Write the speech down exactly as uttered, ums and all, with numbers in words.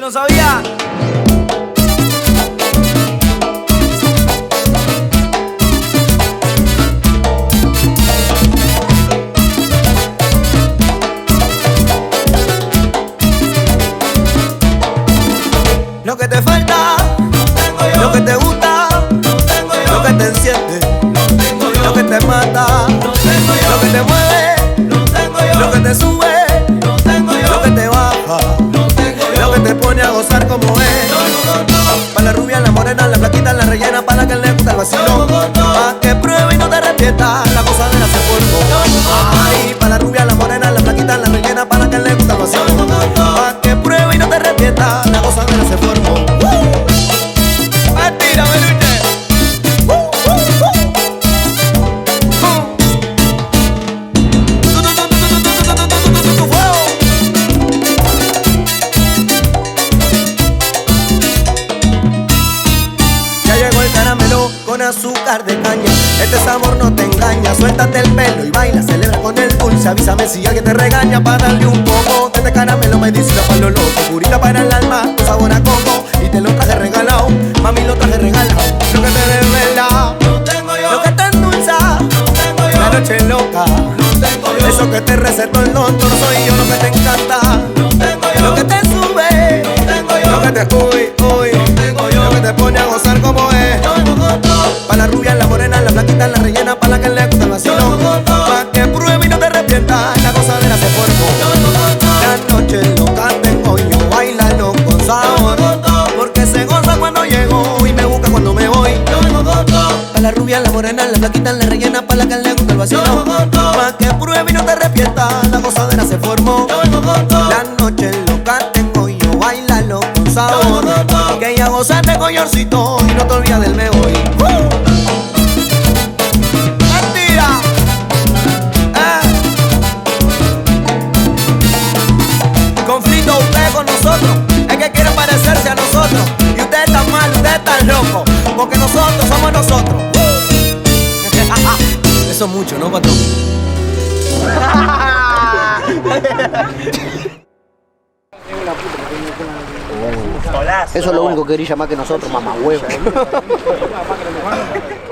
no sabía. Lo que te falta, tengo yo. Lo que te gusta, tengo yo. Lo que te enciende, tengo yo. Lo que te mata, tengo yo. Lo que te mueve, tengo yo. Lo que te sube, tengo yo. Lo que te baja, tengo yo. Lo que te pone a gozar como es. Pa' la rubia, la morena, la flaquita, la rellena, para la que le gusta el vacilón. Pa' que pruebe y no te arrepientas, la cosa de la se formó. Ay, pa' la rubia, la morena, la flaquita, la rellena, para la que le gusta el vacilón. Pa' que pruebe y no te arrepientas, la cosa de la se formó. Mentira, Beluche. Ya llegó el caramelo con azúcar de caña. Este sabor no te engaña. Suéltate el pelo y baila, celebra con el dulce. Avísame si alguien te regaña para darle un poco de este caramelo, medicina para lo loco, curita para el alma, con sabor a coco. Y te lo traje regalado, mami, lo traje regalado. Lo que te desvela, lo tengo yo. Lo que te endulza, lo tengo yo. La noche loca, lo tengo yo. Eso que te recetó el doctor soy yo. Lo que te encanta, lo tengo yo. Lo que te sube, lo tengo yo. Lo que te uy, uy, lo tengo yo. Lo que te pone a gozar como es. Pa' la rubia, la morena, la flaquita, la rellena, pa' la que le gusta el vacilón. Pa' que pruebe y no te arrepientas, la gozadera se formó. La noche loca tengo yo, bailalo con sabor. Porque se goza cuando llego y me busca cuando me voy. Pa' la rubia, la morena, la flaquita, la rellena, pa' la que le gusta el vacilón. Pa' que pruebe y no te arrepientas, la gozadera se formó. La noche loca tengo yo, bailalo con sabor. Que ya gozaste con Yorcito y no te olvides del me voy. Mentira. Eh. Conflicto ustedes con nosotros, es que quieren parecerse a nosotros. Y ustedes están mal, ustedes están locos, porque nosotros somos nosotros. Eso es mucho, ¿no, patrón? Eso es lo único que quería más que nosotros, mamá huevo.